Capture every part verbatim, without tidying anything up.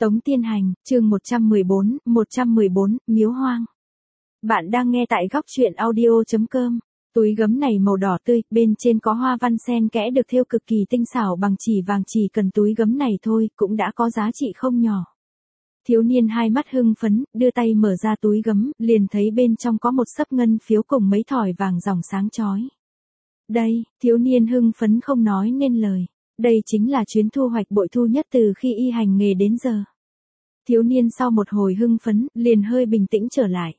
Tống Tiên Hành, chương một trăm mười bốn, một trăm mười bốn, Miếu Hoang. Bạn đang nghe tại góc truyện audio chấm com. Túi gấm này màu đỏ tươi, bên trên có hoa văn sen kẽ được thêu cực kỳ tinh xảo bằng chỉ vàng, chỉ cần túi gấm này thôi cũng đã có giá trị không nhỏ. Thiếu niên hai mắt hưng phấn, đưa tay mở ra túi gấm, liền thấy bên trong có một xấp ngân phiếu cùng mấy thỏi vàng ròng sáng chói. Đây, thiếu niên hưng phấn không nói nên lời. Đây chính là chuyến thu hoạch bội thu nhất từ khi y hành nghề đến giờ. Thiếu niên sau một hồi hưng phấn, liền hơi bình tĩnh trở lại.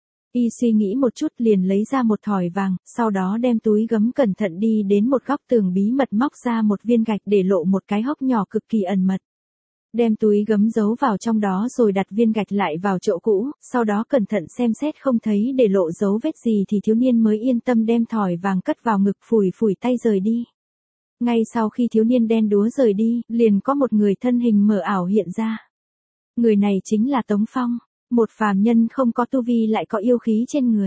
Y suy nghĩ một chút liền lấy ra một thỏi vàng, sau đó đem túi gấm cẩn thận đi đến một góc tường bí mật móc ra một viên gạch để lộ một cái hốc nhỏ cực kỳ ẩn mật. Đem túi gấm giấu vào trong đó rồi đặt viên gạch lại vào chỗ cũ, sau đó cẩn thận xem xét không thấy để lộ dấu vết gì thì thiếu niên mới yên tâm đem thỏi vàng cất vào ngực, phủi phủi tay rời đi. Ngay sau khi thiếu niên đen đúa rời đi, liền có một người thân hình mờ ảo hiện ra. Người này chính là Tống Phong, một phàm nhân không có tu vi lại có yêu khí trên người.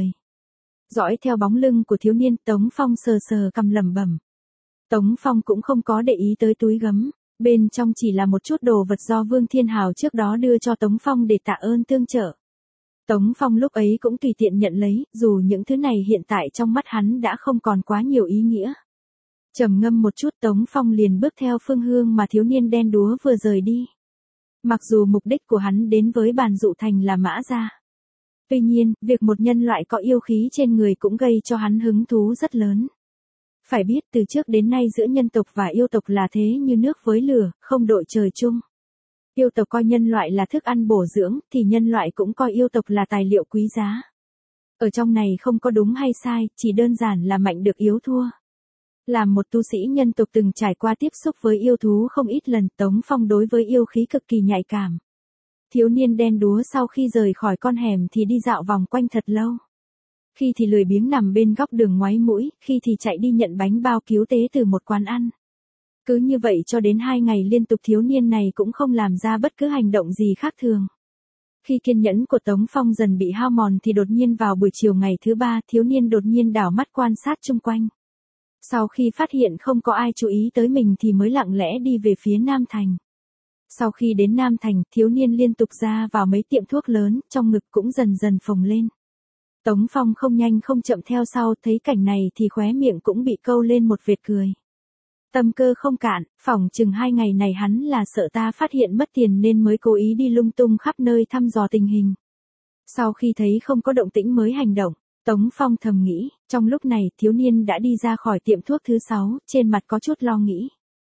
Dõi theo bóng lưng của thiếu niên, Tống Phong sờ sờ cằm lẩm bẩm. Tống Phong cũng không có để ý tới túi gấm, bên trong chỉ là một chút đồ vật do Vương Thiên Hào trước đó đưa cho Tống Phong để tạ ơn tương trợ. Tống Phong lúc ấy cũng tùy tiện nhận lấy, dù những thứ này hiện tại trong mắt hắn đã không còn quá nhiều ý nghĩa. Trầm ngâm một chút, Tống Phong liền bước theo phương hướng mà thiếu niên đen đúa vừa rời đi. Mặc dù mục đích của hắn đến với Bàn Dụ Thành là Mã Gia. Tuy nhiên, việc một nhân loại có yêu khí trên người cũng gây cho hắn hứng thú rất lớn. Phải biết từ trước đến nay giữa nhân tộc và yêu tộc là thế như nước với lửa, không đội trời chung. Yêu tộc coi nhân loại là thức ăn bổ dưỡng, thì nhân loại cũng coi yêu tộc là tài liệu quý giá. Ở trong này không có đúng hay sai, chỉ đơn giản là mạnh được yếu thua. Làm một tu sĩ nhân tộc từng trải qua tiếp xúc với yêu thú không ít lần, Tống Phong đối với yêu khí cực kỳ nhạy cảm. Thiếu niên đen đúa sau khi rời khỏi con hẻm thì đi dạo vòng quanh thật lâu. Khi thì lười biếng nằm bên góc đường ngoáy mũi, khi thì chạy đi nhận bánh bao cứu tế từ một quán ăn. Cứ như vậy cho đến hai ngày liên tục, thiếu niên này cũng không làm ra bất cứ hành động gì khác thường. Khi kiên nhẫn của Tống Phong dần bị hao mòn thì đột nhiên vào buổi chiều ngày thứ ba, thiếu niên đột nhiên đảo mắt quan sát chung quanh. Sau khi phát hiện không có ai chú ý tới mình thì mới lặng lẽ đi về phía Nam Thành. Sau khi đến Nam Thành, thiếu niên liên tục ra vào mấy tiệm thuốc lớn, trong ngực cũng dần dần phồng lên. Tống Phong không nhanh không chậm theo sau, thấy cảnh này thì khóe miệng cũng bị câu lên một vệt cười. Tâm cơ không cạn, phỏng chừng hai ngày này hắn là sợ ta phát hiện mất tiền nên mới cố ý đi lung tung khắp nơi thăm dò tình hình. Sau khi thấy không có động tĩnh mới hành động. Tống Phong thầm nghĩ, trong lúc này thiếu niên đã đi ra khỏi tiệm thuốc thứ sáu, trên mặt có chút lo nghĩ.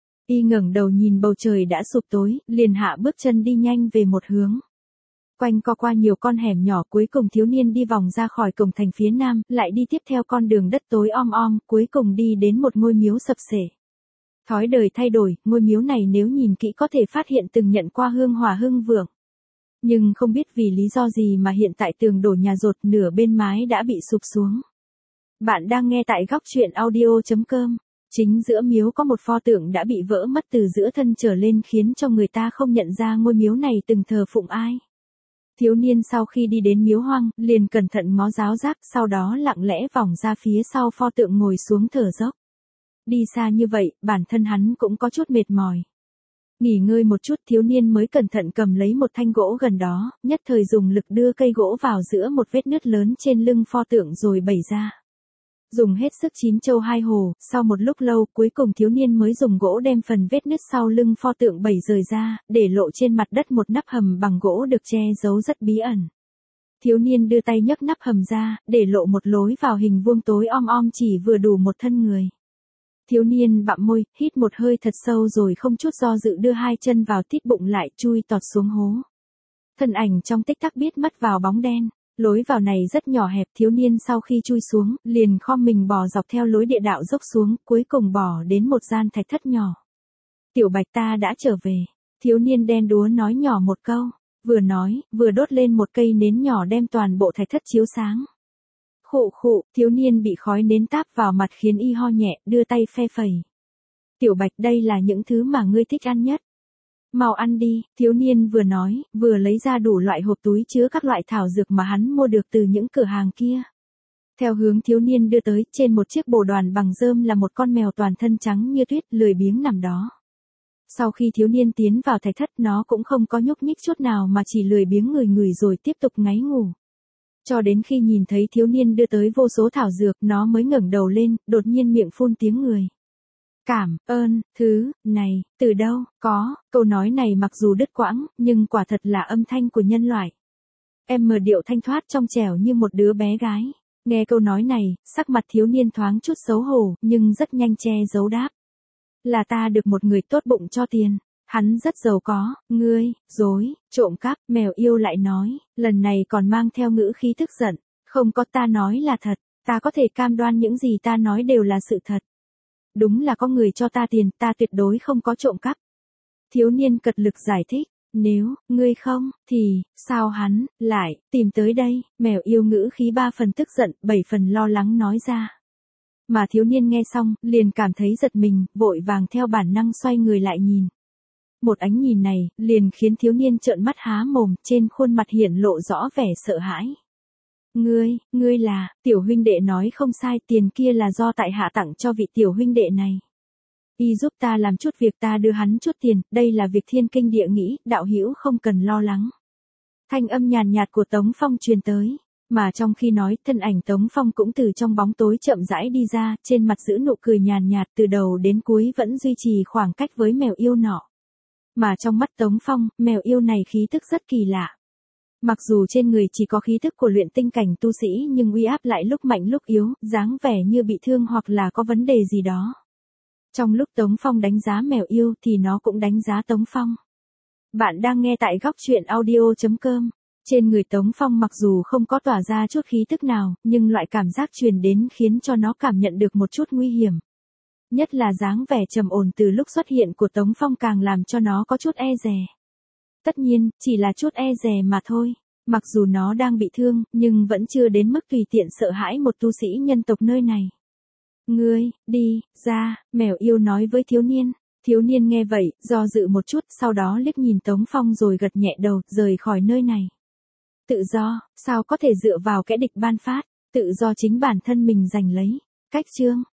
Y ngẩng đầu nhìn bầu trời đã sụp tối, liền hạ bước chân đi nhanh về một hướng. Quanh co qua nhiều con hẻm nhỏ, cuối cùng thiếu niên đi vòng ra khỏi cổng thành phía nam, lại đi tiếp theo con đường đất tối om om, cuối cùng đi đến một ngôi miếu sập xể. Thói đời thay đổi, ngôi miếu này nếu nhìn kỹ có thể phát hiện từng nhận qua hương hỏa hưng vượng. Nhưng không biết vì lý do gì mà hiện tại tường đổ nhà rột, nửa bên mái đã bị sụp xuống. Bạn đang nghe tại góc truyện audio chấm com. Chính giữa miếu có một pho tượng đã bị vỡ mất từ giữa thân trở lên, khiến cho người ta không nhận ra ngôi miếu này từng thờ phụng ai. Thiếu niên sau khi đi đến miếu hoang, liền cẩn thận ngó giáo giác, sau đó lặng lẽ vòng ra phía sau pho tượng ngồi xuống thở dốc. Đi xa như vậy, bản thân hắn cũng có chút mệt mỏi. Nghỉ ngơi một chút, thiếu niên mới cẩn thận cầm lấy một thanh gỗ gần đó, nhất thời dùng lực đưa cây gỗ vào giữa một vết nứt lớn trên lưng pho tượng rồi bẩy ra. Dùng hết sức chín châu hai hồ, sau một lúc lâu, cuối cùng thiếu niên mới dùng gỗ đem phần vết nứt sau lưng pho tượng bẩy rời ra, để lộ trên mặt đất một nắp hầm bằng gỗ được che giấu rất bí ẩn. Thiếu niên đưa tay nhấc nắp hầm ra, để lộ một lối vào hình vuông tối om om chỉ vừa đủ một thân người. Thiếu niên bặm môi, hít một hơi thật sâu rồi không chút do dự đưa hai chân vào, tít bụng lại, chui tọt xuống hố. Thân ảnh trong tích tắc biết mất vào bóng đen. Lối vào này rất nhỏ hẹp, thiếu niên sau khi chui xuống, liền khom mình bò dọc theo lối địa đạo dốc xuống, cuối cùng bò đến một gian thạch thất nhỏ. Tiểu Bạch, ta đã trở về. Thiếu niên đen đúa nói nhỏ một câu, vừa nói, vừa đốt lên một cây nến nhỏ đem toàn bộ thạch thất chiếu sáng. Khụ khụ, thiếu niên bị khói nến táp vào mặt khiến y ho nhẹ, đưa tay phe phẩy. Tiểu Bạch, đây là những thứ mà ngươi thích ăn nhất. Mau ăn đi, thiếu niên vừa nói, vừa lấy ra đủ loại hộp túi chứa các loại thảo dược mà hắn mua được từ những cửa hàng kia. Theo hướng thiếu niên đưa tới, trên một chiếc bồ đoàn bằng rơm là một con mèo toàn thân trắng như tuyết, lười biếng nằm đó. Sau khi thiếu niên tiến vào thạch thất nó cũng không có nhúc nhích chút nào mà chỉ lười biếng người người rồi tiếp tục ngáy ngủ. Cho đến khi nhìn thấy thiếu niên đưa tới vô số thảo dược nó mới ngẩng đầu lên, đột nhiên miệng phun tiếng người. Cảm ơn, thứ, này, từ đâu, có, câu nói này mặc dù đứt quãng, nhưng quả thật là âm thanh của nhân loại. Em mờ điệu thanh thoát trong trẻo như một đứa bé gái. Nghe câu nói này, sắc mặt thiếu niên thoáng chút xấu hổ, nhưng rất nhanh che giấu đáp. Là ta được một người tốt bụng cho tiền. Hắn rất giàu có, ngươi, dối, trộm cắp, mèo yêu lại nói, lần này còn mang theo ngữ khí tức giận. Không có, ta nói là thật, ta có thể cam đoan những gì ta nói đều là sự thật. Đúng là có người cho ta tiền, ta tuyệt đối không có trộm cắp. Thiếu niên cật lực giải thích, nếu, ngươi không, thì, sao hắn, lại, tìm tới đây, mèo yêu ngữ khí ba phần tức giận, bảy phần lo lắng nói ra. Mà thiếu niên nghe xong, liền cảm thấy giật mình, vội vàng theo bản năng xoay người lại nhìn. Một ánh nhìn này, liền khiến thiếu niên trợn mắt há mồm, trên khuôn mặt hiện lộ rõ vẻ sợ hãi. Ngươi, ngươi là, tiểu huynh đệ nói không sai, tiền kia là do tại hạ tặng cho vị tiểu huynh đệ này. Y giúp ta làm chút việc, ta đưa hắn chút tiền, đây là việc thiên kinh địa nghĩa, đạo hữu không cần lo lắng. Thanh âm nhàn nhạt của Tống Phong truyền tới, mà trong khi nói, thân ảnh Tống Phong cũng từ trong bóng tối chậm rãi đi ra, trên mặt giữ nụ cười nhàn nhạt từ đầu đến cuối vẫn duy trì khoảng cách với mèo yêu nọ. Mà trong mắt Tống Phong, mèo yêu này khí tức rất kỳ lạ. Mặc dù trên người chỉ có khí tức của luyện tinh cảnh tu sĩ nhưng uy áp lại lúc mạnh lúc yếu, dáng vẻ như bị thương hoặc là có vấn đề gì đó. Trong lúc Tống Phong đánh giá mèo yêu thì nó cũng đánh giá Tống Phong. Bạn đang nghe tại góc truyện audio chấm com. Trên người Tống Phong mặc dù không có tỏa ra chút khí tức nào, nhưng loại cảm giác truyền đến khiến cho nó cảm nhận được một chút nguy hiểm. Nhất là dáng vẻ trầm ổn từ lúc xuất hiện của Tống Phong càng làm cho nó có chút e dè. Tất nhiên, chỉ là chút e dè mà thôi. Mặc dù nó đang bị thương, nhưng vẫn chưa đến mức tùy tiện sợ hãi một tu sĩ nhân tộc nơi này. Ngươi, đi, ra, mèo yêu nói với thiếu niên. Thiếu niên nghe vậy, do dự một chút, sau đó liếc nhìn Tống Phong rồi gật nhẹ đầu, rời khỏi nơi này. Tự do, sao có thể dựa vào kẻ địch ban phát, tự do chính bản thân mình giành lấy. Cách chương